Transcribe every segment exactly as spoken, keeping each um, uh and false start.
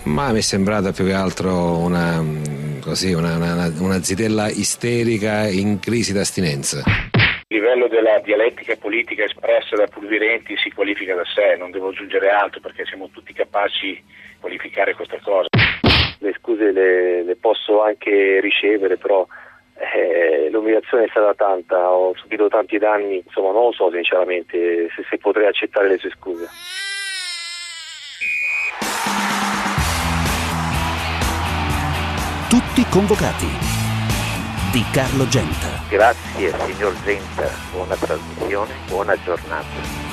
Ma mi è sembrata più che altro una, così, una, una, una zitella isterica in crisi d'astinenza. Il livello della dialettica politica espressa da Pulvirenti si qualifica da sé, non devo aggiungere altro perché siamo tutti capaci di qualificare questa cosa. Le scuse le, le posso anche ricevere, però eh, l'umiliazione è stata tanta, ho subito tanti danni, insomma non lo so sinceramente se, se potrei accettare le sue scuse. Tutti convocati di Carlo Genta. Grazie signor Genta, buona trasmissione, buona giornata.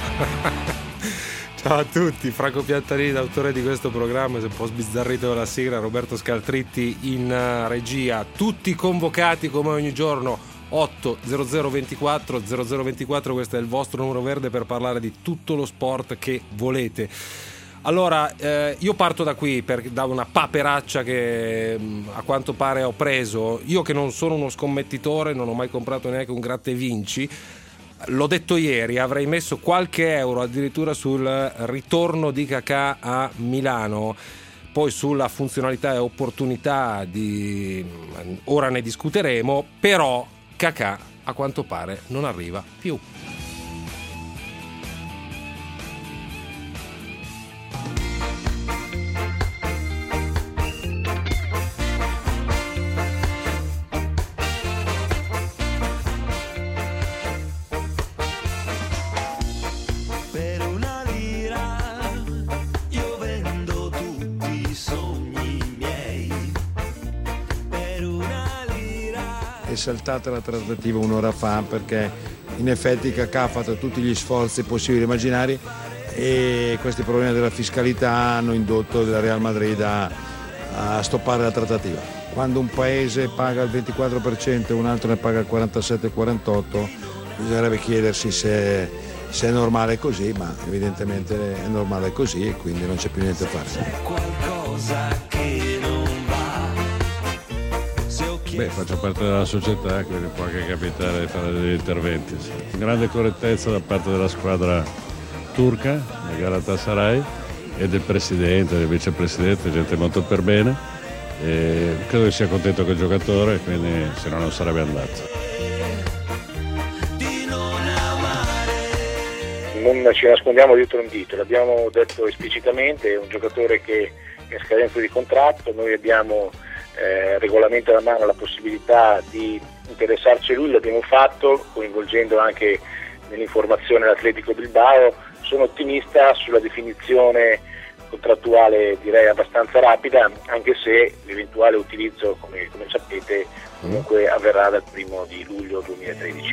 Ciao a tutti, Franco Piantarini, autore di questo programma, si è un po' sbizzarrito la sigla, Roberto Scaltritti in regia. Tutti convocati come ogni giorno, otto zero zero ventiquattro zero zero ventiquattro, questo è il vostro numero verde per parlare di tutto lo sport che volete. Allora, eh, io parto da qui, per, da una paperaccia che mh, a quanto pare ho preso. Io che non sono uno scommettitore, non ho mai comprato neanche un gratta e vinci, l'ho detto ieri, avrei messo qualche euro addirittura sul ritorno di Kakà a Milano. Poi sulla funzionalità e opportunità di ora ne discuteremo, però Kakà a quanto pare non arriva più. È saltata la trattativa un'ora fa perché in effetti Kakà ha fatto tutti gli sforzi possibili e immaginari e questi problemi della fiscalità hanno indotto il Real Madrid a, a stoppare la trattativa. Quando un paese paga il ventiquattro per cento e un altro ne paga il quarantasette quarantotto per cento, bisognerebbe chiedersi se, se è normale così, ma evidentemente è normale così e quindi non c'è più niente da fare. Beh, faccio parte della società, quindi può anche capitare di fare degli interventi. Sì. Grande correttezza da parte della squadra turca, il Galatasaray, e del presidente, del vicepresidente, gente molto per bene. E credo che sia contento col giocatore, quindi se no non sarebbe andato. Non ci nascondiamo dietro un dito, l'abbiamo detto esplicitamente, è un giocatore che è in scadenza di contratto, noi abbiamo Eh, regolamento alla mano la possibilità di interessarci a lui, l'abbiamo fatto coinvolgendo anche nell'informazione l'Atletico Bilbao. Sono ottimista sulla definizione contrattuale, direi abbastanza rapida, anche se l'eventuale utilizzo, come, come sapete, comunque avverrà dal primo di luglio duemilatredici.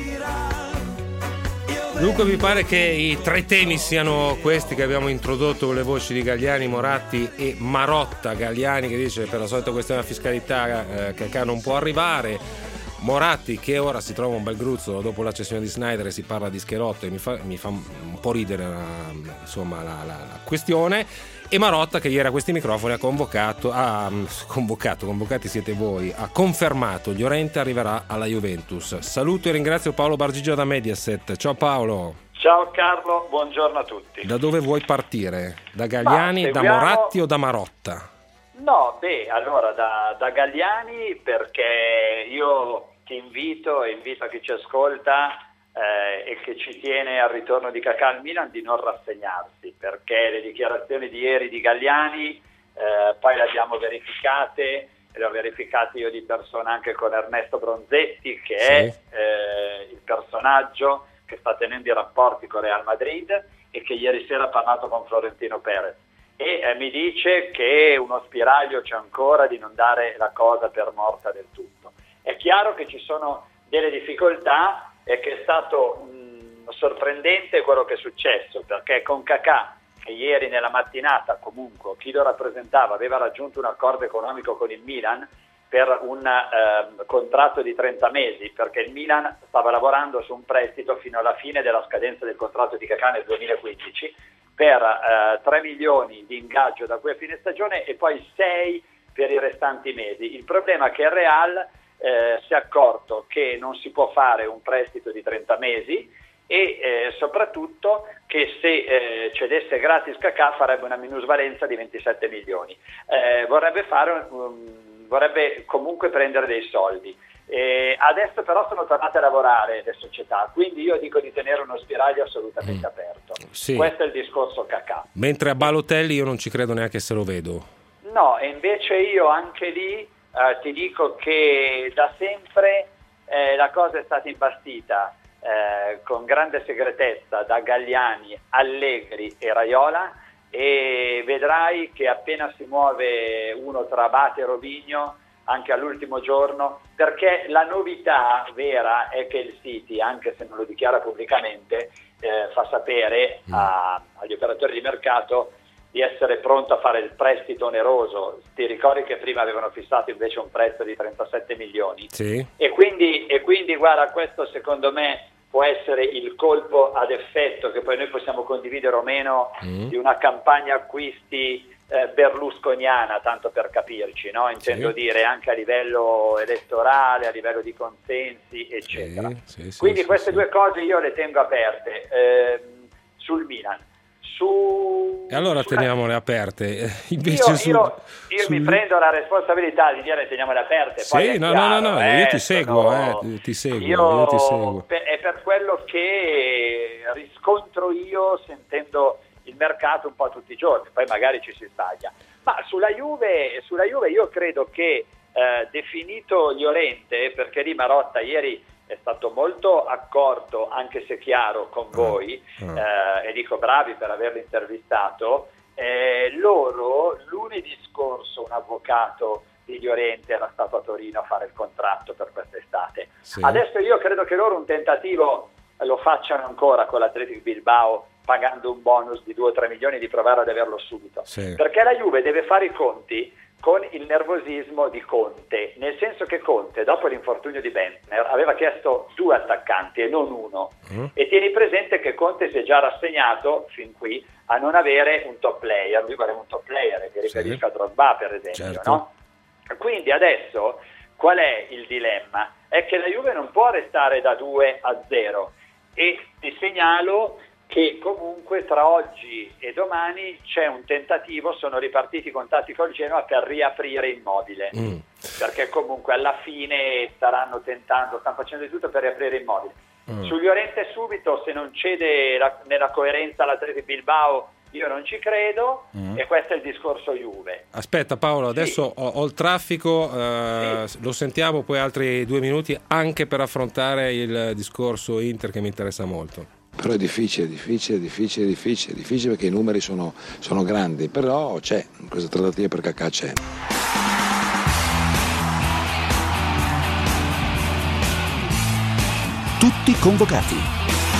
Dunque mi pare che i tre temi siano questi che abbiamo introdotto con le voci di Galliani, Moratti e Marotta. Galliani che dice per la solita questione della fiscalità eh, Kakà non può arrivare, Moratti che ora si trova un bel gruzzolo dopo la cessione di Sneijder e si parla di Schelotto e mi fa, mi fa un po' ridere la, insomma la, la, la questione, e Marotta che ieri a questi microfoni ha convocato, ha convocato, convocati siete voi, ha confermato Llorente arriverà alla Juventus. Saluto e ringrazio Paolo Bargigio da Mediaset. Ciao Paolo. Ciao Carlo, buongiorno a tutti. Da dove vuoi partire? Da Galliani, seguiamo... da Moratti o da Marotta? No, beh, allora da, da Galliani, perché io ti invito e invito a chi ci ascolta Eh, e che ci tiene al ritorno di Kakà al Milan di non rassegnarsi, perché le dichiarazioni di ieri di Galliani eh, poi le abbiamo verificate e le ho verificate io di persona anche con Ernesto Bronzetti, che sì. è eh, il personaggio che sta tenendo i rapporti con Real Madrid e che ieri sera ha parlato con Florentino Perez e eh, mi dice che uno spiraglio c'è ancora di non dare la cosa per morta del tutto. È chiaro che ci sono delle difficoltà e che è stato mh, sorprendente quello che è successo, perché con Kakà, che ieri nella mattinata comunque chi lo rappresentava aveva raggiunto un accordo economico con il Milan per un eh, contratto di trenta mesi, perché il Milan stava lavorando su un prestito fino alla fine della scadenza del contratto di Kakà nel duemilaquindici per eh, tre milioni di ingaggio da qui a fine stagione e poi sei per i restanti mesi. Il problema è che il Real Eh, si è accorto che non si può fare un prestito di trenta mesi e eh, soprattutto che se eh, cedesse gratis Cacà farebbe una minusvalenza di ventisette milioni. Eh, vorrebbe fare um, vorrebbe comunque prendere dei soldi. Eh, adesso però sono tornate a lavorare le società, quindi io dico di tenere uno spiraglio assolutamente mm. aperto. Sì. Questo è il discorso Cacà. Mentre a Balotelli io non ci credo neanche se lo vedo. No, e invece io anche lì eh, ti dico che da sempre eh, la cosa è stata imbastita eh, con grande segretezza da Galliani, Allegri e Raiola, e vedrai che appena si muove uno tra Abate e Robinho, anche all'ultimo giorno, perché la novità vera è che il City, anche se non lo dichiara pubblicamente, eh, fa sapere a, agli operatori di mercato di essere pronto a fare il prestito oneroso. Ti ricordi che prima avevano fissato invece un prezzo di trentasette milioni? Sì. E quindi, e quindi guarda, questo secondo me può essere il colpo ad effetto che poi noi possiamo condividere o meno mm. di una campagna acquisti eh, berlusconiana, tanto per capirci, no? Intendo sì. dire anche a livello elettorale, a livello di consensi, eccetera. Sì, sì, sì, quindi sì, queste sì. due cose io le tengo aperte. Eh, sul Milan. Su, e allora sulla... teniamole aperte. Invece io sul, io, io sul... mi prendo la responsabilità di dire teniamole aperte. Sì, poi no, chiaro, no, no, eh, io ti seguo, sono... eh, ti seguo, io, io ti seguo. Per, è per quello che riscontro io sentendo il mercato un po' tutti i giorni, poi magari ci si sbaglia. Ma sulla Juve, sulla Juve io credo che eh, definito Llorente, perché lì Marotta ieri è stato molto accorto, anche se chiaro, con voi, uh, uh. Eh, e dico bravi per averlo intervistato. Eh, loro, lunedì scorso, un avvocato di Llorente era stato a Torino a fare il contratto per quest'estate. Sì. Adesso io credo che loro un tentativo lo facciano ancora con l'Athletic Bilbao, pagando un bonus di due o tre milioni, di provare ad averlo subito. Sì. Perché la Juve deve fare i conti con il nervosismo di Conte, nel senso che Conte, dopo l'infortunio di Bentner, aveva chiesto due attaccanti e non uno. Mm. E tieni presente che Conte si è già rassegnato fin qui a non avere un top player. Lui vuole un top player, mi riferisco sì. a Drogba, per esempio, certo. no? Quindi adesso qual è il dilemma? È che la Juve non può restare da due a zero, e ti segnalo che comunque tra oggi e domani c'è un tentativo, sono ripartiti i contatti col Genoa per riaprire Immobile, mm. perché comunque alla fine staranno tentando, stanno facendo di tutto per riaprire Immobile. Mm. Su Llorente subito, se non cede la, nella coerenza all'Athletic Bilbao, io non ci credo, mm. e questo è il discorso Juve. Aspetta Paolo, adesso sì. ho, ho il traffico, eh, sì. lo sentiamo poi altri due minuti anche per affrontare il discorso Inter che mi interessa molto. Però è difficile, difficile, difficile, difficile, difficile perché i numeri sono, sono grandi, però c'è, questa trattativa per Cacà c'è. Tutti convocati.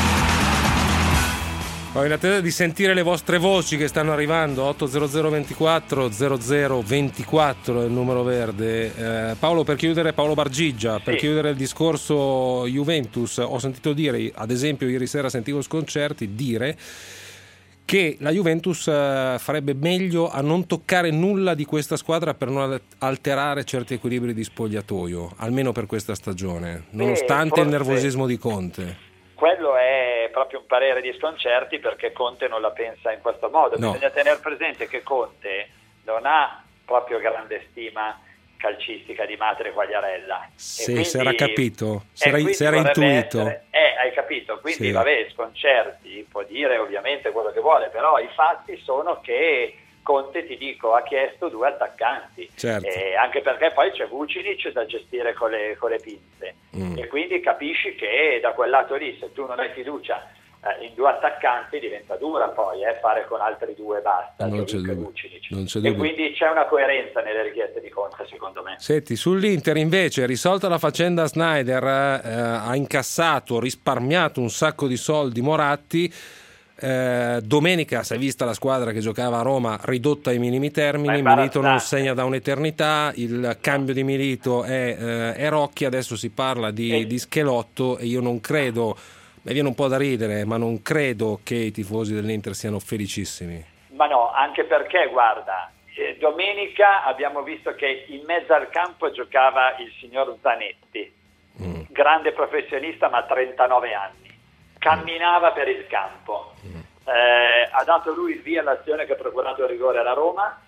Poi in attesa di sentire le vostre voci che stanno arrivando, otto zero zero ventiquattro zero zero ventiquattro è il numero verde. Eh, Paolo, per chiudere, Paolo Bargigia, per sì. chiudere il discorso Juventus, ho sentito dire, ad esempio ieri sera sentivo Sconcerti dire che la Juventus eh, farebbe meglio a non toccare nulla di questa squadra per non alterare certi equilibri di spogliatoio, almeno per questa stagione, nonostante Beh, il nervosismo di Conte. Quello è proprio un parere di Sconcerti, perché Conte non la pensa in questo modo. No. Bisogna tenere presente che Conte non ha proprio grande stima calcistica di Madre Quagliarella. Sì, si era capito, si era, si era intuito. Essere, eh, hai capito, quindi sì. vabbè, Sconcerti può dire ovviamente quello che vuole, però i fatti sono che Conte, ti dico, ha chiesto due attaccanti, certo. eh, anche perché poi c'è Vucinic da gestire con le, con le pinze, mm. e quindi capisci che da quel lato lì, se tu non hai fiducia eh, in due attaccanti, diventa dura poi eh, fare con altri due basta, non c'è dubbio. Non c'è e quindi c'è una coerenza nelle richieste di Conte, secondo me. Senti, sull'Inter invece, risolta la faccenda Snyder, eh, ha incassato, risparmiato un sacco di soldi Moratti. Eh, domenica si è vista la squadra che giocava a Roma ridotta ai minimi termini. Milito non segna da un'eternità, il cambio di Milito è, eh, è Rocchi, adesso si parla di, di Schelotto, e io non credo, mi viene un po' da ridere, ma non credo che i tifosi dell'Inter siano felicissimi. Ma no, anche perché guarda, eh, domenica abbiamo visto che in mezzo al campo giocava il signor Zanetti, mm. grande professionista ma trentanove anni. camminava per il campo. Eh, ha dato lui il via all'azione che ha procurato il rigore alla Roma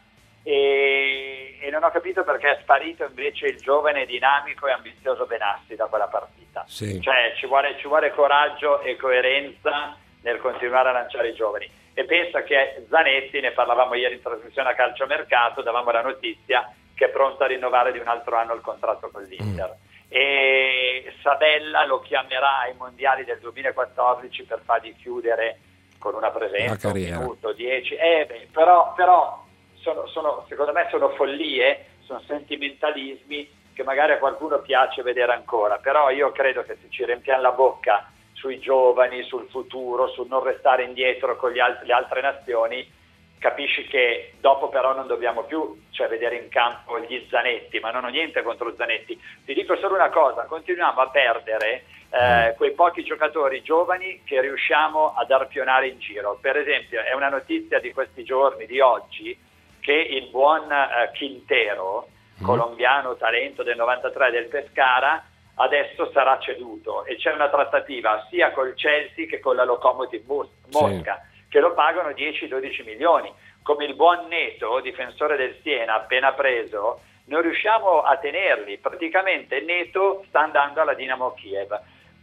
e, e non ho capito perché è sparito invece il giovane, dinamico e ambizioso Benassi da quella partita. Sì. Cioè ci vuole, ci vuole coraggio e coerenza nel continuare a lanciare i giovani. E pensa che Zanetti, ne parlavamo ieri in trasmissione a Calciomercato, davamo la notizia che è pronto a rinnovare di un altro anno il contratto con l'Inter. Mm. E Sabella lo chiamerà ai mondiali del duemilaquattordici per fargli chiudere con una presenza, un minuto, dieci, eh, beh, però, però sono, sono, secondo me sono follie, sono sentimentalismi che magari a qualcuno piace vedere ancora, però io credo che se ci riempiamo la bocca sui giovani, sul futuro, sul non restare indietro con gli alt- le altre nazioni, capisci che dopo però non dobbiamo più, cioè, vedere in campo gli Zanetti, ma non ho niente contro Zanetti. Ti dico solo una cosa, continuiamo a perdere eh, quei pochi giocatori giovani che riusciamo ad arpionare in giro. Per esempio, è una notizia di questi giorni, di oggi, che il buon eh, Quintero, mm. colombiano talento del novantatré del Pescara, adesso sarà ceduto e c'è una trattativa sia col Chelsea che con la Lokomotiv Mosca, sì, che lo pagano dieci dodici milioni. Come il buon Neto, difensore del Siena, appena preso, non riusciamo a tenerli. Praticamente Neto sta andando alla Dinamo Kiev.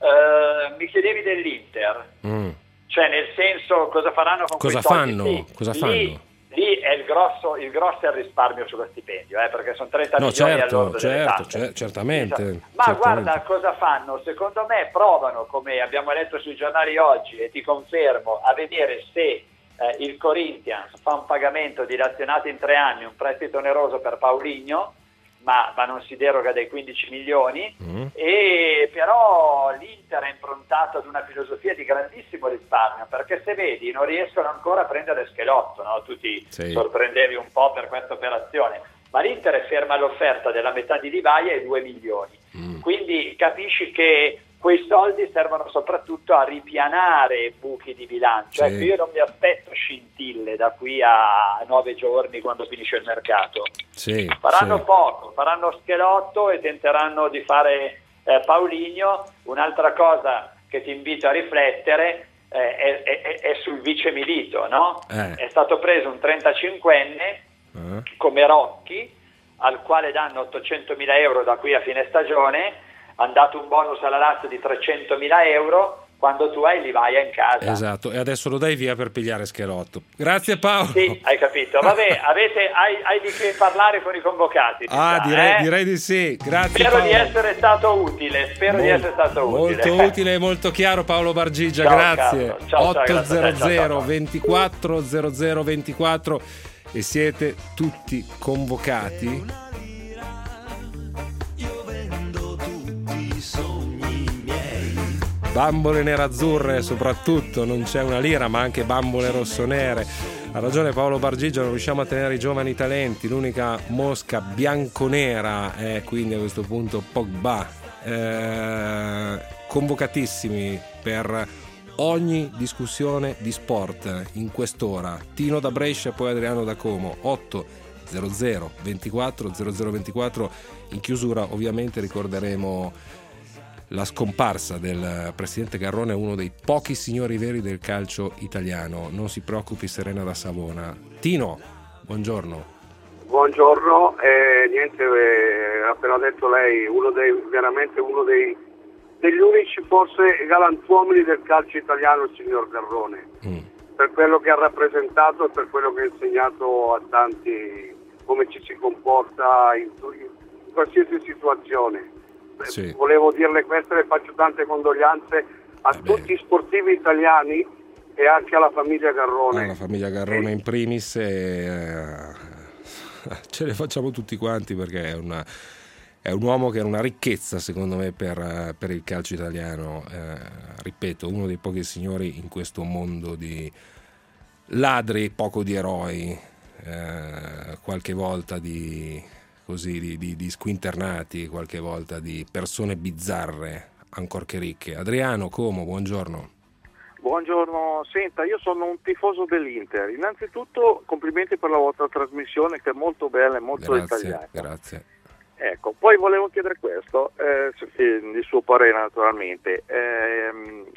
Uh, mi chiedevi dell'Inter, mm. cioè nel senso cosa faranno con cosa quei fanno? Sì, cosa lì, fanno? Lì è il grosso, il grosso è il risparmio sullo stipendio, eh, perché sono trenta no, milioni certo, all'ordo certo, cer- certamente. Ma certamente. guarda cosa fanno, secondo me provano, come abbiamo letto sui giornali oggi e ti confermo, a vedere se eh, il Corinthians fa un pagamento dilazionato in tre anni, un prestito oneroso per Paulinho, ma, ma non si deroga dai quindici milioni, mm. e però l'Inter è improntato ad una filosofia di grandissimo risparmio, perché se vedi non riescono ancora a prendere Schelotto, no? Tu ti sì. sorprendevi un po' per questa operazione, ma l'Inter è ferma all'offerta della metà di Livaia e due milioni, mm. quindi capisci che quei soldi servono soprattutto a ripianare buchi di bilancio. Sì. Ecco, io non mi aspetto scintille da qui a nove giorni quando finisce il mercato. Sì, faranno sì. poco, faranno Schelotto e tenteranno di fare eh, Paulinho. Un'altra cosa che ti invito a riflettere eh, è, è, è sul vice Milito, no? Eh. È stato preso un trentacinquenne eh. come Rocchi, al quale danno ottocentomila euro da qui a fine stagione. Han dato un bonus alla Lazio di trecentomila euro quando tu hai Livaia in casa. Esatto, e adesso lo dai via per pigliare Schelotto. Grazie Paolo. Sì, hai capito. Vabbè, avete, hai, hai di che parlare con i convocati. Ah, sa, direi, eh? direi di sì. Grazie Spero Paolo. di essere stato utile, spero Mol, di essere stato utile. Molto utile e molto chiaro Paolo Bargigia, ciao, grazie. Carlo. Ciao, otto zero zero ciao, ventiquattro zero zero ventiquattro e siete tutti convocati. Bambole nerazzurre soprattutto, non c'è una lira, ma anche bambole rossonere. Ha ragione Paolo Bargigia, non riusciamo a tenere i giovani talenti, l'unica mosca bianconera è quindi a questo punto Pogba. Eh, convocatissimi per ogni discussione di sport in quest'ora. Tino da Brescia, poi Adriano da Como. Otto zero zero ventiquattro zero zero ventiquattro. In chiusura ovviamente ricorderemo la scomparsa del presidente Garrone, uno dei pochi signori veri del calcio italiano. Non si preoccupi Serena da Savona. Tino, buongiorno. Buongiorno, eh, niente, eh, ha appena detto lei, uno dei, veramente uno dei, degli unici forse galantuomini del calcio italiano, il signor Garrone, mm. per quello che ha rappresentato e per quello che ha insegnato a tanti come ci si comporta in, in qualsiasi situazione. Sì. Volevo dirle questo e faccio tante condoglianze a eh tutti gli sportivi italiani e anche alla famiglia Garrone. Alla famiglia Garrone in primis, e, eh, ce le facciamo tutti quanti perché è, una, è un uomo che è una ricchezza secondo me per, per il calcio italiano. Eh, ripeto, uno dei pochi signori in questo mondo di ladri, poco di eroi, eh, qualche volta di... così di, di, di squinternati, qualche volta di persone bizzarre, ancorché ricche. Adriano Como, buongiorno. Buongiorno, senta, io sono un tifoso dell'Inter. Innanzitutto complimenti per la vostra trasmissione che è molto bella e molto grazie, dettagliata. Grazie. Ecco, poi volevo chiedere questo, eh, il suo parere naturalmente. Eh,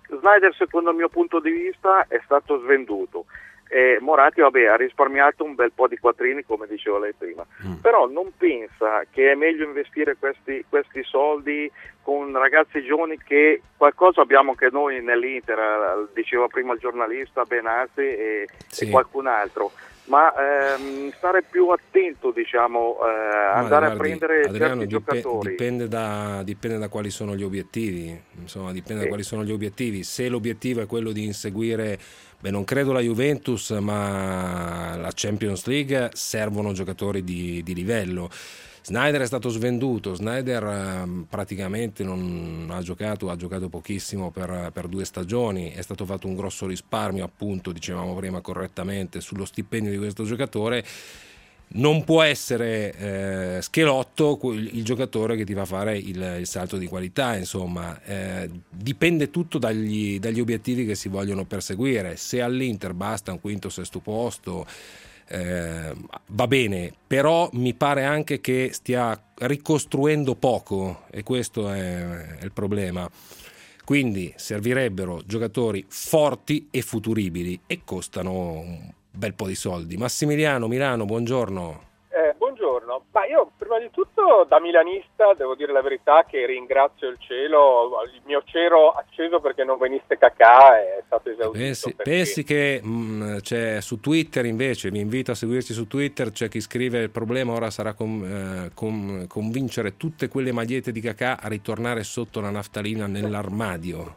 Sneijder, secondo il mio punto di vista, è stato svenduto. E Moratti, vabbè, ha risparmiato un bel po' di quattrini, come diceva lei prima, mm. però non pensa che è meglio investire questi, questi soldi con ragazzi giovani, che qualcosa abbiamo anche noi nell'Inter, diceva prima il giornalista Benassi e, sì. e qualcun altro, ma ehm, stare più attento, diciamo, eh, andare guardi, a prendere Adriano, certi dip- giocatori. Dipende da, dipende da quali sono gli obiettivi, insomma, dipende sì. da quali sono gli obiettivi. Se l'obiettivo è quello di inseguire, beh, non credo la Juventus, ma la Champions League, servono giocatori di, di livello. Sneijder è stato svenduto, Sneijder eh, praticamente non ha giocato, ha giocato pochissimo per, per due stagioni, è stato fatto un grosso risparmio, appunto, dicevamo prima correttamente, sullo stipendio di questo giocatore. Non può essere eh, Schelotto il, il giocatore che ti fa fare il, il salto di qualità, insomma, eh, dipende tutto dagli, dagli obiettivi che si vogliono perseguire. Se all'Inter basta un quinto, sesto posto, Eh, va bene, però mi pare anche che stia ricostruendo poco, e questo è, è il problema. Quindi servirebbero giocatori forti e futuribili, e costano un bel po' di soldi. Massimiliano, Milano, buongiorno. Eh, buongiorno, ma io prima di tutto da milanista devo dire la verità che ringrazio il cielo, il mio cielo acceso perché non venisse Kakà, è stato esaudito. Pensi, perché... pensi che mh, c'è su Twitter, invece, vi invito a seguirci su Twitter, c'è chi scrive: il problema ora sarà com, eh, com, convincere tutte quelle magliette di Kakà a ritornare sotto la naftalina nell'armadio.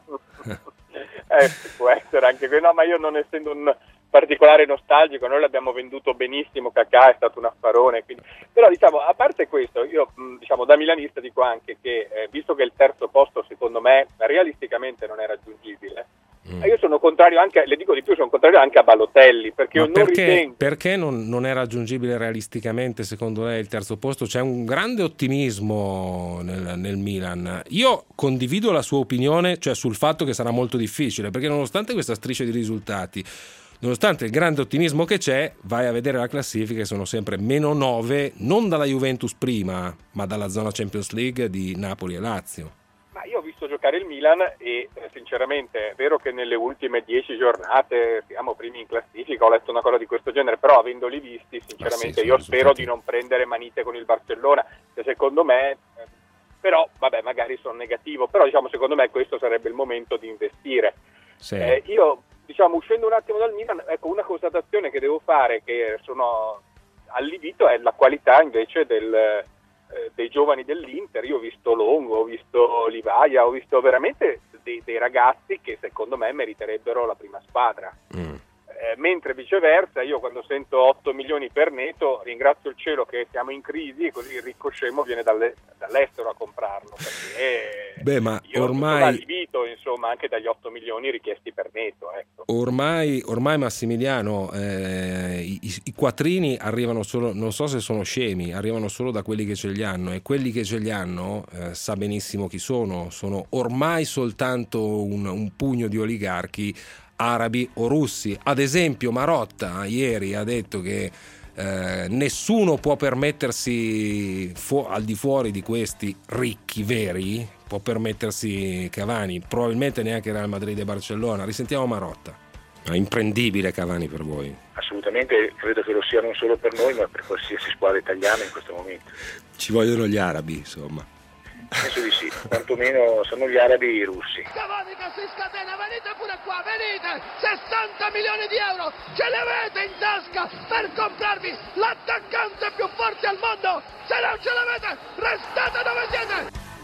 eh, può essere anche quello, no, ma io non essendo un particolare nostalgico, noi l'abbiamo venduto benissimo, Kakà è stato un affarone, quindi... però diciamo, a parte questo, io diciamo da milanista dico anche che eh, visto che il terzo posto secondo me realisticamente non è raggiungibile, mm. io sono contrario anche, le dico di più, sono contrario anche a Balotelli, perché Ma io perché, non ritengo... perché non, non è raggiungibile realisticamente secondo lei il terzo posto? C'è un grande ottimismo nel, nel Milan. Io condivido la sua opinione, cioè sul fatto che sarà molto difficile, perché nonostante questa striscia di risultati, nonostante il grande ottimismo che c'è, vai a vedere la classifica e sono sempre meno nove, non dalla Juventus prima, ma dalla zona Champions League di Napoli e Lazio. Ma io ho visto giocare il Milan e eh, sinceramente è vero che nelle ultime dieci giornate siamo primi in classifica, ho letto una cosa di questo genere, però avendoli visti sinceramente sì, io spero risultati. di non prendere manite con il Barcellona, che secondo me, eh, però vabbè magari sono negativo, però diciamo secondo me questo sarebbe il momento di investire. Sì. Eh, io diciamo uscendo un attimo dal Milan, ecco una constatazione che devo fare, che sono allibito, è la qualità invece del, eh, dei giovani dell'Inter. Io ho visto Longo, ho visto Livaia, ho visto veramente dei, dei ragazzi che secondo me meriterebbero la prima squadra. Mm. Eh, mentre viceversa io quando sento otto milioni per Neto ringrazio il cielo che siamo in crisi, e così il ricco scemo viene dalle, dall'estero a comprarlo, perché Beh, ma io ormai... sono allibito insomma anche dagli otto milioni richiesti per Neto, ecco. ormai, ormai Massimiliano eh, i, i quattrini arrivano solo, non so se sono scemi, arrivano solo da quelli che ce li hanno, e quelli che ce li hanno eh, sa benissimo chi sono, sono ormai soltanto un, un pugno di oligarchi arabi o russi. Ad esempio Marotta ieri ha detto che eh, nessuno può permettersi fu- al di fuori di questi ricchi veri, può permettersi Cavani, probabilmente neanche Real Madrid e Barcellona. Risentiamo Marotta. È imprendibile Cavani per voi? Assolutamente, credo che lo sia non solo per noi ma per qualsiasi squadra italiana in questo momento. Ci vogliono gli arabi, insomma. Penso di sì, quantomeno sono gli arabi e i russi. Cavani che si scatena, venite pure qua, venite! sessanta milioni di euro, ce li avete in tasca per comprarvi l'attaccante più forte al mondo! Se non ce l'avete, restate dove siete!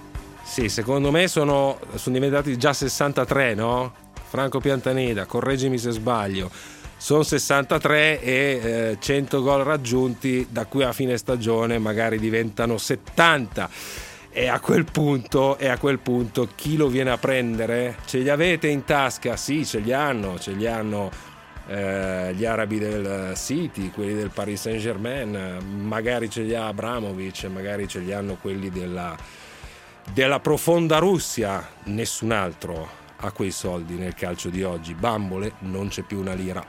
Sì, secondo me sono, sono diventati già sessantatré, no? Franco Piantanida, correggimi se sbaglio. Sono sessantatré e eh, cento gol raggiunti, da qui a fine stagione magari diventano settanta. E a quel punto, e a quel punto chi lo viene a prendere? Ce li avete in tasca? Sì, ce li hanno, ce li hanno eh, gli arabi del City, quelli del Paris Saint-Germain, magari ce li ha Abramovic, magari ce li hanno quelli della, della profonda Russia. Nessun altro ha quei soldi nel calcio di oggi. Bambole, non c'è più una lira.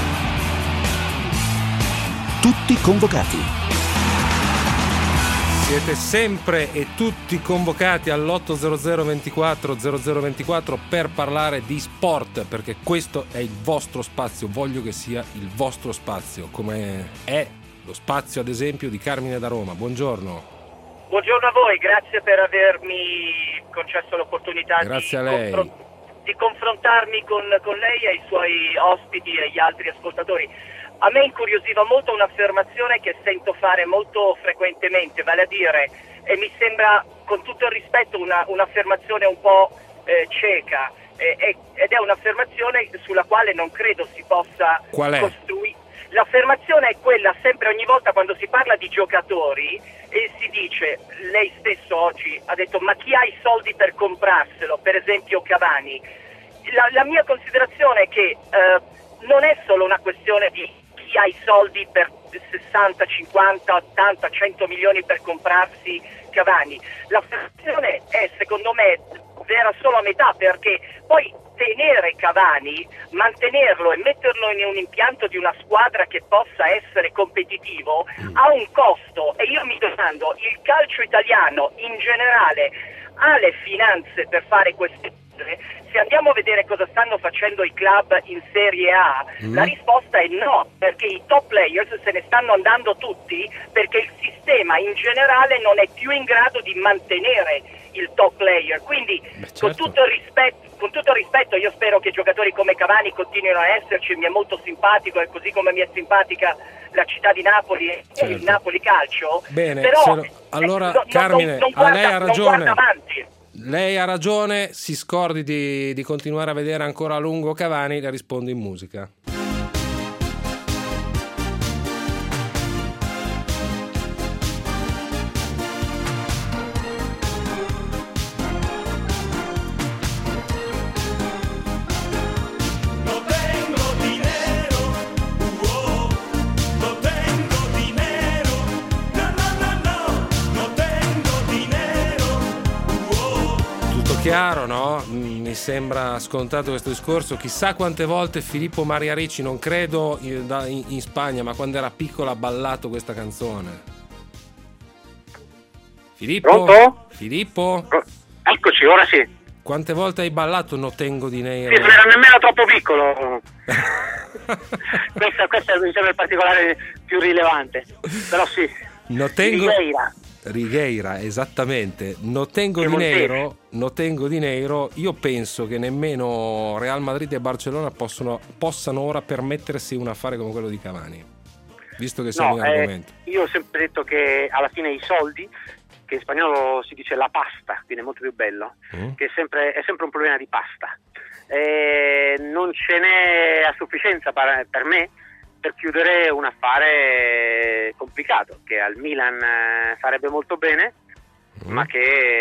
Tutti convocati. Siete sempre e tutti convocati all'otto zero zero ventiquattro zero zero ventiquattro per parlare di sport, perché questo è il vostro spazio, voglio che sia il vostro spazio, come è lo spazio ad esempio di Carmine da Roma. Buongiorno. Buongiorno a voi, grazie per avermi concesso l'opportunità Grazie di, a lei. confron- di confrontarmi con, con lei e i suoi ospiti e gli altri ascoltatori. A me incuriosiva molto un'affermazione che sento fare molto frequentemente, vale a dire, e mi sembra con tutto il rispetto una, un'affermazione un po' eh, cieca, eh, ed è un'affermazione sulla quale non credo si possa costruire. L'affermazione è quella, sempre ogni volta quando si parla di giocatori e si dice, lei stesso oggi ha detto, ma chi ha i soldi per comprarselo, per esempio Cavani? La, la mia considerazione è che eh, non è solo una questione di chi ha i soldi per sessanta, cinquanta, ottanta, cento milioni per comprarsi Cavani. L'affermazione è, secondo me, vera solo a metà, perché poi tenere Cavani, mantenerlo e metterlo in un impianto di una squadra che possa essere competitivo ha un costo, e io mi domando, il calcio italiano in generale ha le finanze per fare queste cose? Se andiamo a vedere cosa stanno facendo i club in Serie A, mm. la risposta è no, perché i top players se ne stanno andando tutti, perché il sistema in generale non è più in grado di mantenere il top player. Quindi Beh, certo. con tutto il rispetto, con tutto il rispetto, io spero che giocatori come Cavani continuino a esserci, mi è molto simpatico, e così come mi è simpatica la città di Napoli e certo. il Napoli Calcio. Bene, però lo... allora eh, Carmine, non, non guarda, a lei ha ragione. Non guarda avanti. Lei ha ragione, si scordi di, di continuare a vedere ancora a lungo Cavani, le rispondo in musica. Chiaro, no? Mi sembra scontato questo discorso. Chissà quante volte Filippo Maria Ricci, non credo in, in Spagna, ma quando era piccolo ha ballato questa canzone. Filippo? Pronto? Filippo? Eccoci, ora sì. Quante volte hai ballato No tengo dinero? Sì, non era nemmeno troppo piccolo. questa, questa mi sembra il particolare più rilevante. Però sì. No tengo... Righeira. Righeira, esattamente. No tengo dinero, no tengo dinero. Io penso che nemmeno Real Madrid e Barcellona possono, possano ora permettersi un affare come quello di Cavani, visto che siamo no, in argomento. Eh, io ho sempre detto che alla fine i soldi, che in spagnolo si dice la pasta, quindi è molto più bello, mm. che è sempre, è sempre un problema di pasta. Eh, non ce n'è a sufficienza per, per me per chiudere un affare complicato, che al Milan farebbe molto bene, mm. ma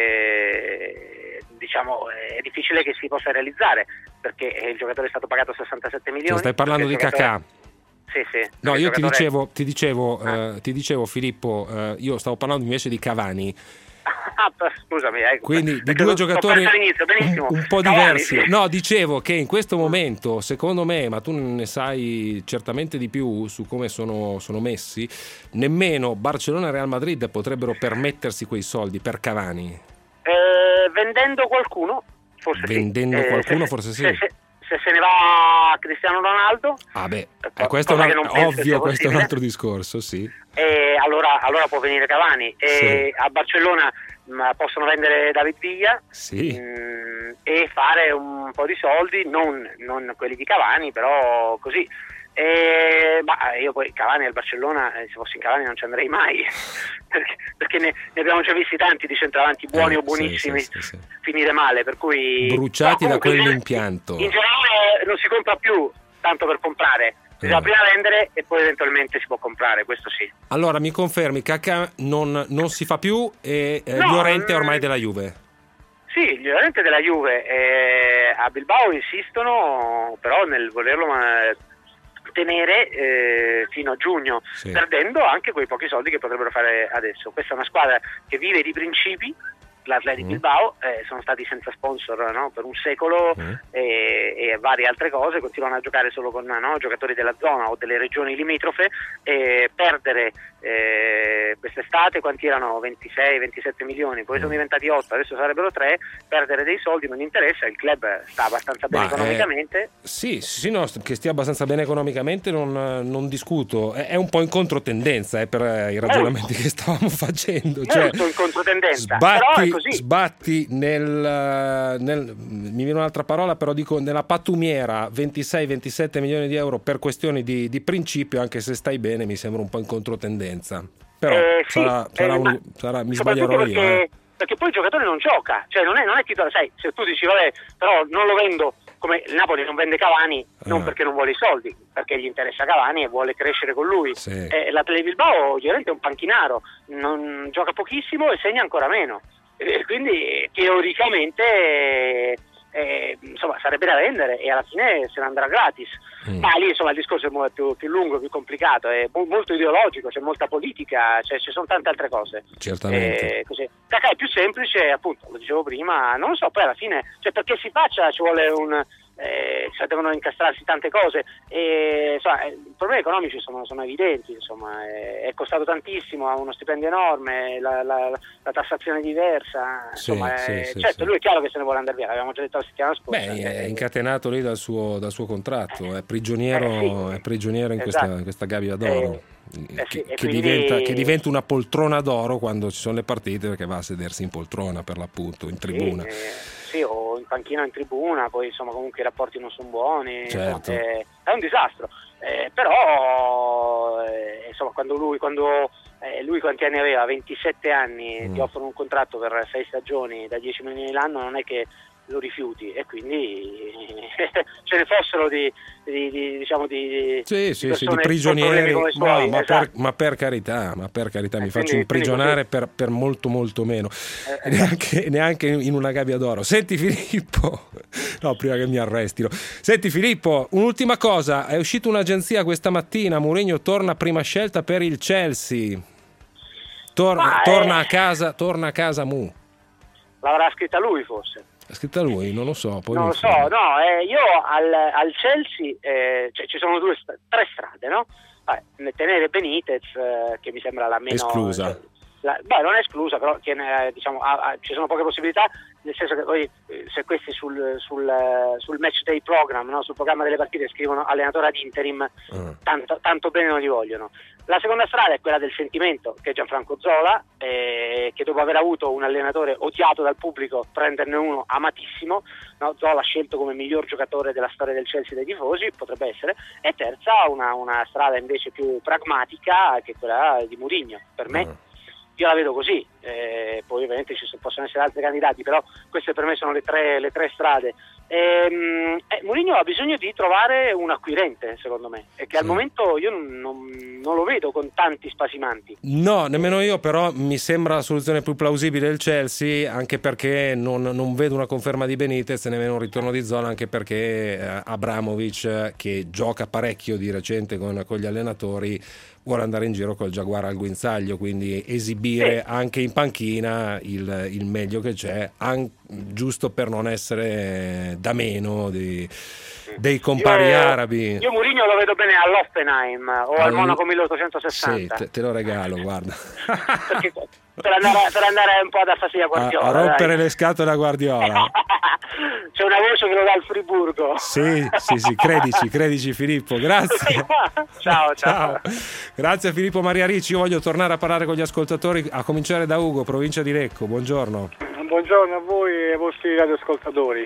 che diciamo è difficile che si possa realizzare, perché il giocatore è stato pagato sessantasette milioni. Stai parlando di giocatore... Kakà? Sì, sì. No, io ti giocatore... dicevo, ti dicevo, ah. eh, ti dicevo Filippo, eh, io stavo parlando invece di Cavani. Ah, scusami, eh, quindi di due giocatori un, un po' Cavani, diversi. sì. No, dicevo che in questo momento, secondo me, ma tu ne sai certamente di più su come sono, sono messi, nemmeno Barcellona e Real Madrid potrebbero permettersi quei soldi per Cavani. Eh, vendendo qualcuno, forse vendendo sì. qualcuno, eh, se, forse sì. Se, se, se se ne va Cristiano Ronaldo, ah beh, eh, questo è un, ovvio, questo è un altro discorso, sì. E allora, allora può venire Cavani. E sì. A Barcellona mh, possono vendere David Villa, sì. mh, e fare un po' di soldi, non, non quelli di Cavani, però così. E, ma io poi Cavani al Barcellona, eh, se fossi in Cavani non ci andrei mai, perché, perché ne, ne abbiamo già visti tanti di centravanti buoni eh, o buonissimi sì, sì, sì, sì. finire male, per cui bruciati no, da comunque, quell'impianto. In generale non si compra più tanto per comprare, bisogna eh. prima vendere e poi eventualmente si può comprare, questo sì. Allora mi confermi, Kakà non, non si fa più e eh, no, Llorente è ormai della Juve? Sì, gli Llorente della Juve eh, a Bilbao insistono però nel volerlo ma, tenere eh, fino a giugno, sì. perdendo anche quei pochi soldi che potrebbero fare adesso. Questa è una squadra che vive di principi, l'Athletic Mm. Bilbao, eh, sono stati senza sponsor, no, per un secolo Mm. e, e varie altre cose, continuano a giocare solo con, no, giocatori della zona o delle regioni limitrofe, e perdere eh, quest'estate quanti erano? ventisei ventisette milioni, poi sono diventati otto, adesso sarebbero tre, perdere dei soldi non interessa, il club sta abbastanza bene Ma, economicamente. eh, sì, sì, no, che stia abbastanza bene economicamente non, non discuto, è, è un po' in controtendenza eh, per eh, i ragionamenti che stavamo facendo, cioè, Molto in controtendenza, però è sbatti, così. sbatti nel, nel mi viene un'altra parola, però dico nella pattumiera ventisei ventisette milioni di euro per questioni di, di principio, anche se stai bene mi sembra un po' in controtendenza, però Eh, sì, sarà, sarà eh, un- ma sarà- mi soprattutto sbaglierò io perché, eh. perché poi il giocatore non gioca, cioè non è, non è titolare, sai, se tu dici vabbè, però non lo vendo, come il Napoli non vende Cavani, non Ah. perché non vuole i soldi, perché gli interessa Cavani e vuole crescere con lui. Sì. Eh, l'Athletic Bilbao chiaramente è un panchinaro, non gioca pochissimo e segna ancora meno, e quindi teoricamente eh, insomma sarebbe da vendere e alla fine se ne andrà gratis. Mm. Ma lì insomma il discorso è mo- più, più lungo, più complicato, è mo- molto ideologico, c'è molta politica, cioè, ci sono tante altre cose. Certamente. Eh, così. Kakà è più semplice, appunto, lo dicevo prima, non lo so, poi alla fine, cioè perché si faccia ci vuole un... Eh, cioè devono incastrarsi tante cose e insomma, eh, i problemi economici sono, sono evidenti, insomma, è, è costato tantissimo, ha uno stipendio enorme, la, la, la tassazione è diversa, Sì, insomma, sì, eh, sì, certo sì. lui è chiaro che se ne vuole andare via, l'abbiamo già detto la settimana scorsa. Beh, eh, è incatenato lì dal suo, dal suo contratto, è prigioniero, Eh, sì. è prigioniero in, Esatto. questa, in questa gabbia d'oro. Eh, sì, che, e che quindi- diventa, che diventa una poltrona d'oro quando ci sono le partite, perché va a sedersi in poltrona per l'appunto, in tribuna. Sì, eh, sì, o in panchina o in tribuna, poi insomma comunque i rapporti non sono buoni, Certo. insomma, è, è un disastro. Eh, però eh, insomma quando lui, quando, eh, lui quanti anni aveva? ventisette anni, Mm. ti offrono un contratto per sei stagioni da dieci milioni l'anno, non è che lo rifiuti, e quindi ce ne fossero di, di, di diciamo di, Sì, sì, di sì, di persone prigionieri, con problemi come i ma, suoi, ma esatto. per, ma per carità, ma per carità, mi Eh, faccio quindi- imprigionare per, per molto molto meno, Eh, neanche, neanche in una gabbia d'oro. Senti Filippo, no, prima che mi arrestino. Senti Filippo, un'ultima cosa, è uscita un'agenzia questa mattina, Mourinho torna prima scelta per il Chelsea. Tor- Ma, torna eh, a casa, torna a casa Mu. L'avrà scritta lui forse. L'ha scritta lui, non lo so, poi Non mi lo so, informo. no, eh, io al, al Chelsea eh, cioè, ci sono due, st- tre strade, no? Vabbè, tenere Benitez, eh, che mi sembra la meno... Esclusa. La, beh, non è esclusa, però tiene, eh, diciamo, ha- ha- ci sono poche possibilità, nel senso che poi eh, se questi sul, sul, eh, sul match day program, no? Sul programma delle partite scrivono allenatore ad interim, Ah. tanto, tanto bene non li vogliono. La seconda strada è quella del sentimento, che è Gianfranco Zola, eh, che dopo aver avuto un allenatore odiato dal pubblico, prenderne uno amatissimo, no? Zola scelto come miglior giocatore della storia del Chelsea dai tifosi, potrebbe essere. E terza, una, una strada invece più pragmatica, che è quella di Mourinho, per me. Ah. Io la vedo così, eh, poi ovviamente ci sono- possono essere altri candidati, però queste per me sono le tre, le tre strade. Ehm, eh, Mourinho ha bisogno di trovare un acquirente, secondo me, e che al Sì. momento io non, non- non lo vedo con tanti spasimanti. No, nemmeno io, però mi sembra la soluzione più plausibile il Chelsea, anche perché non, non vedo una conferma di Benitez e nemmeno un ritorno di Zola, anche perché eh, Abramovic, eh, che gioca parecchio di recente con, con gli allenatori, vuole andare in giro col Giaguaro al guinzaglio, quindi esibire Sì. anche in panchina il, il meglio che c'è, an- giusto per non essere da meno di- dei compari Io- arabi. Io Mourinho lo vedo bene all'Hoffenheim o al Al- Monaco Sì, milleottocentosessanta, te, te lo regalo, guarda. perché- per, andare, per andare un po' ad affastidire A, Guardiola. a rompere dai. le scatole a Guardiola. C'è una voce che lo dà al Friburgo. Sì, sì, sì, credici, credici Filippo, grazie. Ciao, ciao. Grazie a Filippo Maria Ricci, io voglio tornare a parlare con gli ascoltatori, a cominciare da Ugo, provincia di Lecco, buongiorno. Buongiorno a voi e ai vostri radioascoltatori.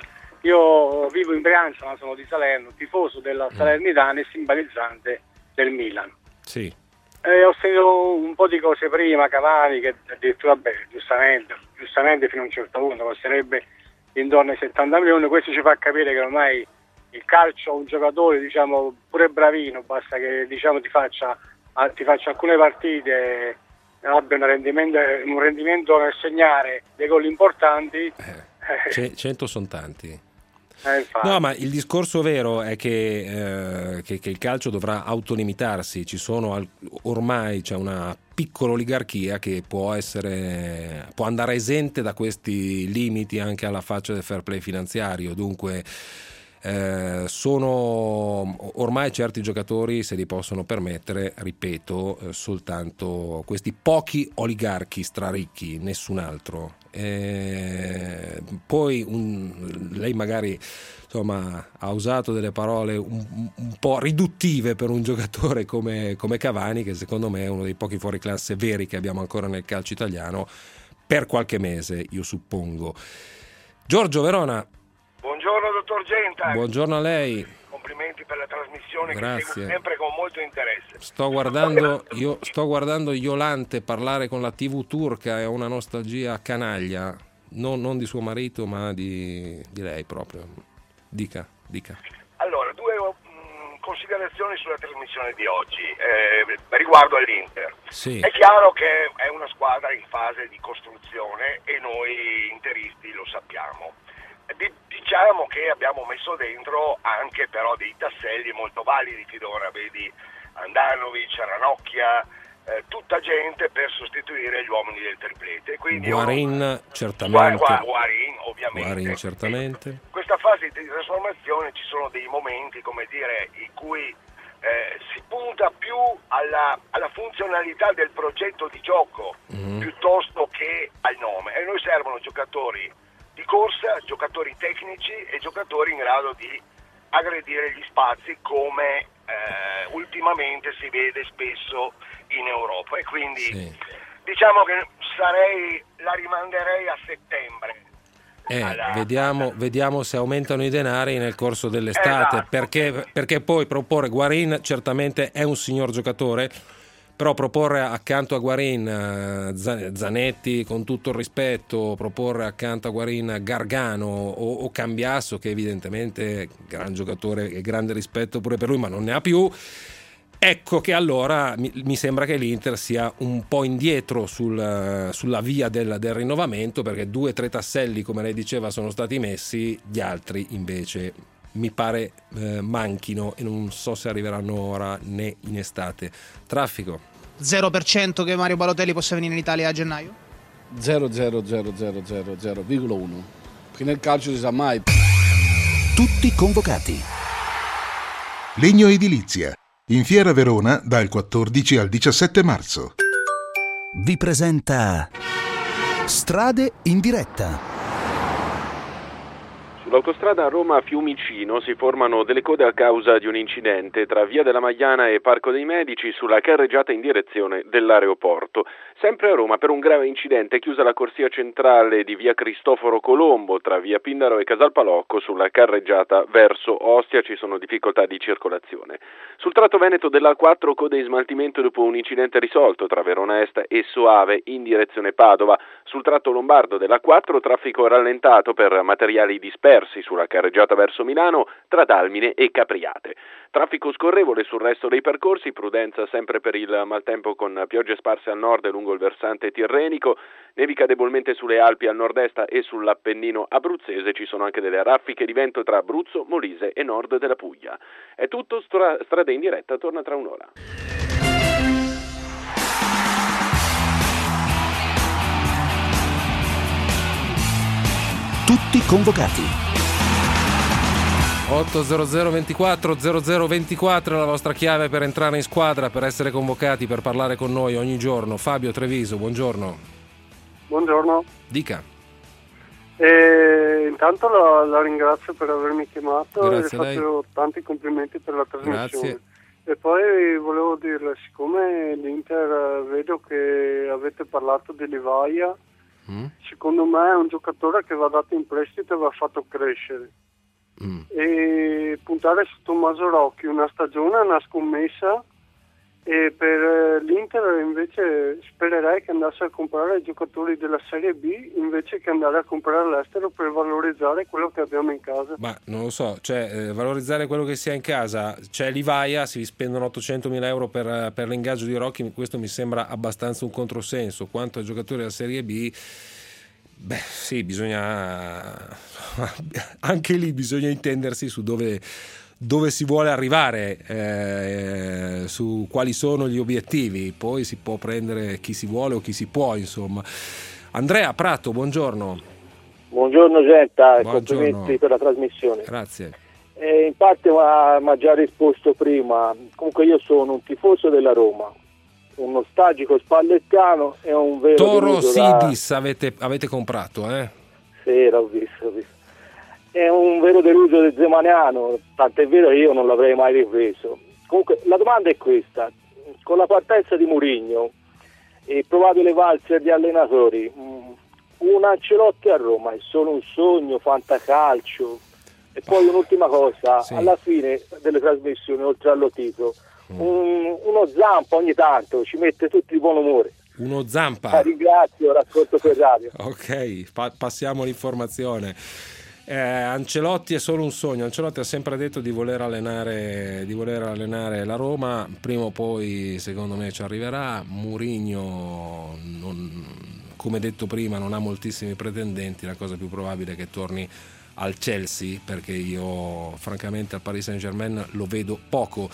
Io vivo in Brianza, ma sono di Salerno, tifoso della Salernitana e simpatizzante del Milan. Sì. Eh, ho sentito un po' di cose prima, Cavani, che addirittura, beh, giustamente, giustamente fino a un certo punto costerebbe intorno ai settanta milioni. Questo ci fa capire che ormai il calcio, un giocatore, diciamo, pure bravino, basta che, diciamo, ti faccia, ah, ti faccia alcune partite, abbia un rendimento, un rendimento nel segnare dei gol importanti. Eh, Ce- cento sono tanti. eh, infatti. No, ma il discorso vero è che, eh, che, che il calcio dovrà autolimitarsi, ci sono al- ormai c'è una piccola oligarchia che può essere può andare esente da questi limiti anche alla faccia del fair play finanziario. Dunque Eh, sono ormai certi giocatori se li possono permettere, ripeto, eh, soltanto questi pochi oligarchi straricchi, nessun altro. Eh, poi un, lei magari insomma ha usato delle parole un, un po' riduttive per un giocatore come, come Cavani, che secondo me è uno dei pochi fuoriclasse veri che abbiamo ancora nel calcio italiano per qualche mese, io suppongo. Giorgio Verona. Buongiorno dottor Genta. Buongiorno a lei. Complimenti per la trasmissione. Grazie. Che seguo sempre con molto interesse. Sto guardando, io sto guardando Iolante parlare con la tivù turca, è una nostalgia canaglia, non, non di suo marito ma di, di lei proprio. Dica, dica. Allora, due mh, considerazioni sulla trasmissione di oggi eh, riguardo all'Inter. Sì. È chiaro che è una squadra in fase di costruzione e noi interisti lo sappiamo. Diciamo che abbiamo messo dentro anche però dei tasselli molto validi finora, vedi Andanovic, Ranocchia, eh, tutta gente per sostituire gli uomini del triplete. Quindi Guarin io, certamente. Guarin, Guarin ovviamente. Guarin certamente. In questa fase di trasformazione ci sono dei momenti, come dire, in cui eh, si punta più alla, alla funzionalità del progetto di gioco mm. piuttosto che al nome. E noi servono giocatori di corsa, giocatori tecnici e giocatori in grado di aggredire gli spazi come eh, ultimamente si vede spesso in Europa, e quindi sì. diciamo che sarei la rimanderei a settembre. Eh, alla... vediamo, vediamo se aumentano i denari nel corso dell'estate, esatto. perché, perché poi proporre Guarin certamente è un signor giocatore, però proporre accanto a Guarin Zanetti, con tutto il rispetto, proporre accanto a Guarin Gargano o, o Cambiasso, che evidentemente è un gran giocatore e grande rispetto pure per lui, ma non ne ha più, ecco che allora mi, mi sembra che l'Inter sia un po' indietro sul, sulla via del, del rinnovamento, perché due o tre tasselli, come lei diceva, sono stati messi, gli altri invece mi pare eh, manchino e non so se arriveranno ora né in estate. Traffico. zero per cento che Mario Balotelli possa venire in Italia a gennaio? zero zero zero zero zero zero virgola uno. Perché nel calcio si sa mai. Tutti convocati. Legno Edilizia, in Fiera Verona dal quattordici al diciassette marzo. Vi presenta Strade in diretta. Sull'autostrada Roma-Fiumicino si formano delle code a causa di un incidente tra Via della Magliana e Parco dei Medici sulla carreggiata in direzione dell'aeroporto. Sempre a Roma, per un grave incidente, è chiusa la corsia centrale di Via Cristoforo Colombo tra Via Pindaro e Casal Palocco sulla carreggiata verso Ostia, ci sono difficoltà di circolazione. Sul tratto veneto dell'A quattro code in smaltimento dopo un incidente risolto tra Verona Est e Soave in direzione Padova. Sul tratto lombardo dell'A quattro traffico rallentato per materiali dispersi sulla carreggiata verso Milano tra Dalmine e Capriate. Traffico scorrevole sul resto dei percorsi, prudenza sempre per il maltempo con piogge sparse al nord e lungo il versante tirrenico, nevica debolmente sulle Alpi al nord-est e sull'Appennino abruzzese, ci sono anche delle raffiche di vento tra Abruzzo, Molise e nord della Puglia. È tutto, stra- strada in diretta, torna tra un'ora. Tutti convocati. otto zero zero ventiquattro zero zero ventiquattro è la vostra chiave per entrare in squadra, per essere convocati, per parlare con noi ogni giorno. Fabio Treviso, buongiorno. Buongiorno. Dica. E intanto la, la ringrazio per avermi chiamato. Grazie e le faccio tanti complimenti per la trasmissione. Grazie. E poi volevo dirle, siccome l'Inter vedo che avete parlato di Livaia, mm. secondo me è un giocatore che va dato in prestito e va fatto crescere. Mm. E puntare su Tommaso Rocchi una stagione è una scommessa, e per l'Inter invece spererei che andasse a comprare giocatori della Serie B invece che andare a comprare all'estero per valorizzare quello che abbiamo in casa. Ma non lo so, cioè eh, valorizzare quello che si ha in casa. C'è Livaia, si spendono ottocentomila euro per, per l'ingaggio di Rocchi, questo mi sembra abbastanza un controsenso. Quanto ai giocatori della Serie B, beh sì, bisogna anche lì bisogna intendersi su dove dove si vuole arrivare, eh, su quali sono gli obiettivi, poi si può prendere chi si vuole o chi si può, insomma. Andrea Prato, buongiorno. Buongiorno Genta, e Buongiorno. complimenti per la trasmissione. Grazie. Eh, in parte mi ha già risposto prima, comunque io sono un tifoso della Roma, un nostalgico spallettiano e un vero Toro deluso da... Sidis avete, avete comprato, eh? Sì, l'ho visto, l'ho visto. È un vero deluso del Zemaniano, tant'è vero che io non l'avrei mai ripreso. Comunque la domanda è questa: con la partenza di Mourinho e probabile valzer di allenatori, un Ancelotti a Roma è solo un sogno, fantacalcio? E poi un'ultima cosa, sì. Alla fine delle trasmissioni, oltre allo titolo, mm. un, uno Zampa ogni tanto ci mette tutti di buon umore. Uno Zampa. La ringrazio, racconto per radio. Ok, pa- passiamo l'informazione. Eh, Ancelotti è solo un sogno. Ancelotti ha sempre detto di voler allenare, di voler allenare la Roma. Prima o poi, secondo me, ci arriverà. Mourinho, non, come detto prima, non ha moltissimi pretendenti. La cosa più probabile è che torni al Chelsea, perché io francamente al Paris Saint-Germain lo vedo poco.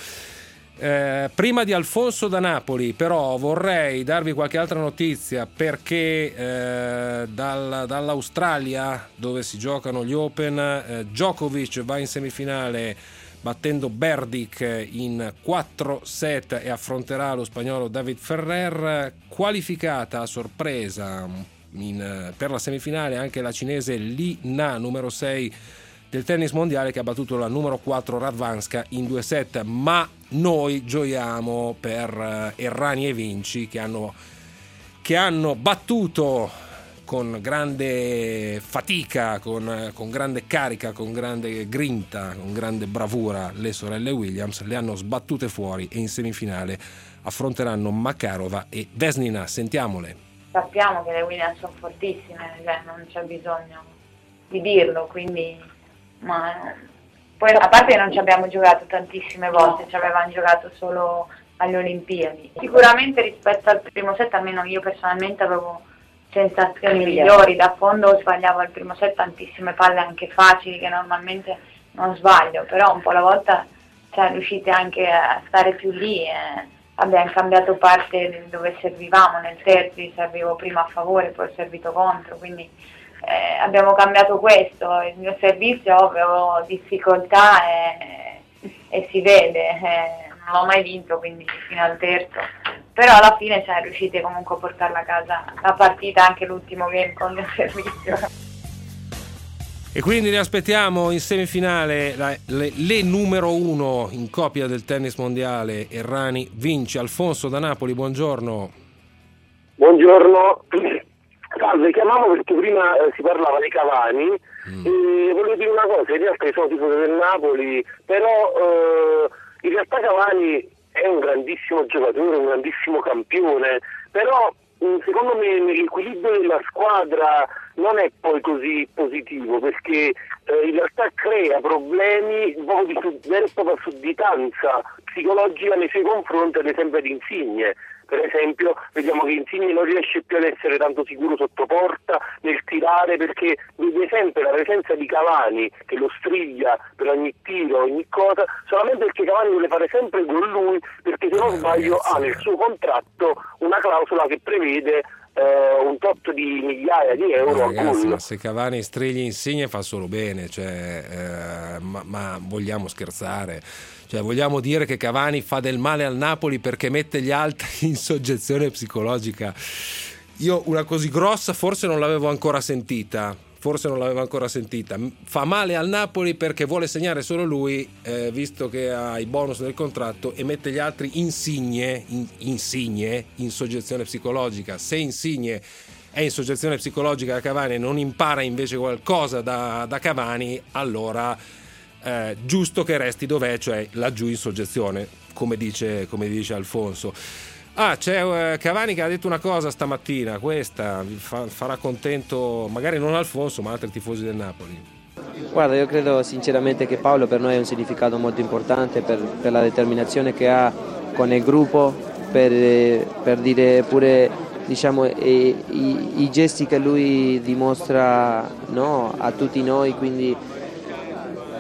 Eh, prima di Alfonso da Napoli però vorrei darvi qualche altra notizia, perché eh, dal, dall'Australia, dove si giocano gli Open, eh, Djokovic va in semifinale battendo Berdic in quattro set e affronterà lo spagnolo David Ferrer. Qualificata a sorpresa in, per la semifinale anche la cinese Li Na, numero sei del tennis mondiale, che ha battuto la numero quattro Radwanska in due set. Ma noi gioiamo per Errani e Vinci, che hanno, che hanno battuto con grande fatica, con, con grande carica, con grande grinta, con grande bravura le sorelle Williams. Le hanno sbattute fuori e in semifinale affronteranno Makarova e Vesnina. Sentiamole. Sappiamo che le Williams sono fortissime, cioè non c'è bisogno di dirlo, quindi ma poi a parte che non ci abbiamo giocato tantissime volte, ci avevamo giocato solo alle Olimpiadi. Sicuramente rispetto al primo set, almeno io personalmente avevo sensazioni migliori, da fondo sbagliavo al primo set tantissime palle anche facili che normalmente non sbaglio, però un po' alla volta siamo riusciti anche a stare più lì. Eh. Abbiamo cambiato parte dove servivamo, nel terzi servivo prima a favore, poi ho servito contro, quindi eh, abbiamo cambiato questo. Il mio servizio avevo difficoltà e, e si vede, eh, non l'ho mai vinto, quindi fino al terzo, però alla fine siamo riusciti comunque a portarla a casa la partita, anche l'ultimo game con il servizio. E quindi ne aspettiamo in semifinale la, le, le numero uno in coppia del tennis mondiale, Errani Vinci. Alfonso da Napoli, buongiorno. Buongiorno, salve, chiamavo perché prima eh, si parlava di Cavani mm. e volevo dire una cosa: in realtà io sono tifoso del Napoli, però eh, in realtà Cavani è un grandissimo giocatore, un grandissimo campione, però secondo me l'equilibrio della squadra non è poi così positivo, perché eh, in realtà crea problemi un di vera e propria sudditanza psicologica nei suoi confronti, ad esempio ad Insigne. Per esempio vediamo che Insigne non riesce più ad essere tanto sicuro sotto porta nel tirare, perché vede sempre la presenza di Cavani che lo striglia per ogni tiro, ogni cosa, solamente perché Cavani vuole fare sempre con lui, perché se non sbaglio ha nel suo contratto una clausola che prevede Uh, un tot di migliaia di euro. Ragazzi, ma se Cavani strigli Insigne fa solo bene, cioè, eh, ma, ma vogliamo scherzare? Cioè, vogliamo dire che Cavani fa del male al Napoli perché mette gli altri in soggezione psicologica? Io una così grossa forse non l'avevo ancora sentita. Forse non l'avevo ancora sentita. Fa male al Napoli perché vuole segnare solo lui, eh, visto che ha i bonus del contratto, e mette gli altri Insigne, in, Insigne in soggezione psicologica. Se Insigne è in soggezione psicologica da Cavani e non impara invece qualcosa da, da Cavani, allora eh, giusto che resti dov'è, cioè laggiù in soggezione, come dice, come dice Alfonso. Ah, c'è uh, Cavani che ha detto una cosa stamattina, questa vi fa, farà contento magari non Alfonso ma altri tifosi del Napoli. Guarda, io credo sinceramente che Paolo per noi ha un significato molto importante per, per la determinazione che ha con il gruppo, per, per dire pure diciamo i, i, i gesti che lui dimostra, no, a tutti noi, quindi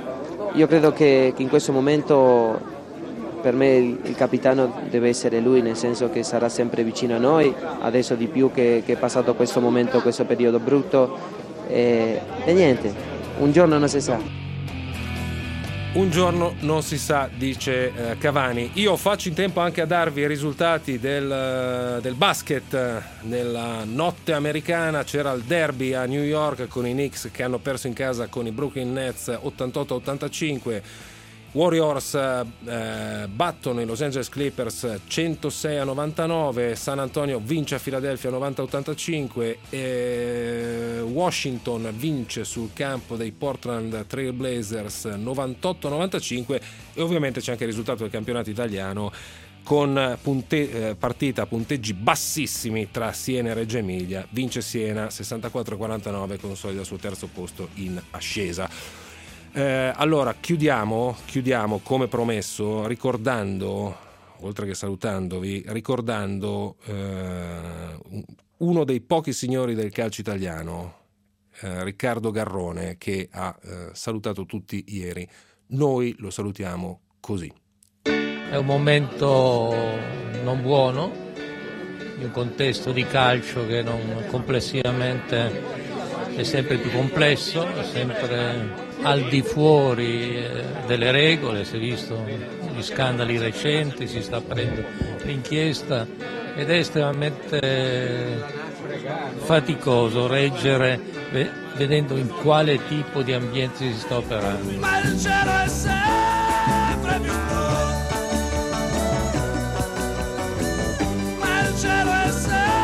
io credo che, che in questo momento per me il, il capitano deve essere lui, nel senso che sarà sempre vicino a noi, adesso di più che, che è passato questo momento, questo periodo brutto, e, e niente, un giorno non si sa. Un giorno non si sa, dice eh, Cavani. Io faccio in tempo anche a darvi i risultati del, del basket. Nella notte americana c'era il derby a New York con i Knicks che hanno perso in casa con i Brooklyn Nets ottantotto a ottantacinque. Warriors eh, battono i Los Angeles Clippers centosei a novantanove, San Antonio vince a Philadelphia novanta a ottantacinque, e Washington vince sul campo dei Portland Trail Blazers novantotto a novantacinque, e ovviamente c'è anche il risultato del campionato italiano con punte- eh, partita a punteggi bassissimi tra Siena e Reggio Emilia. Vince Siena sessantaquattro a quarantanove, consolida il suo terzo posto in ascesa. Eh, allora chiudiamo, chiudiamo come promesso ricordando, oltre che salutandovi, ricordando eh, uno dei pochi signori del calcio italiano, eh, Riccardo Garrone, che ha eh, salutato tutti ieri. Noi lo salutiamo così. È un momento non buono, in un contesto di calcio che non complessivamente è sempre più complesso, è sempre al di fuori eh, delle regole. Si è visto gli scandali recenti, si sta aprendo l'inchiesta ed è estremamente faticoso reggere ve- vedendo in quale tipo di ambiente si sta operando. Ma il cielo è sempre più blu, ma il cielo è sempre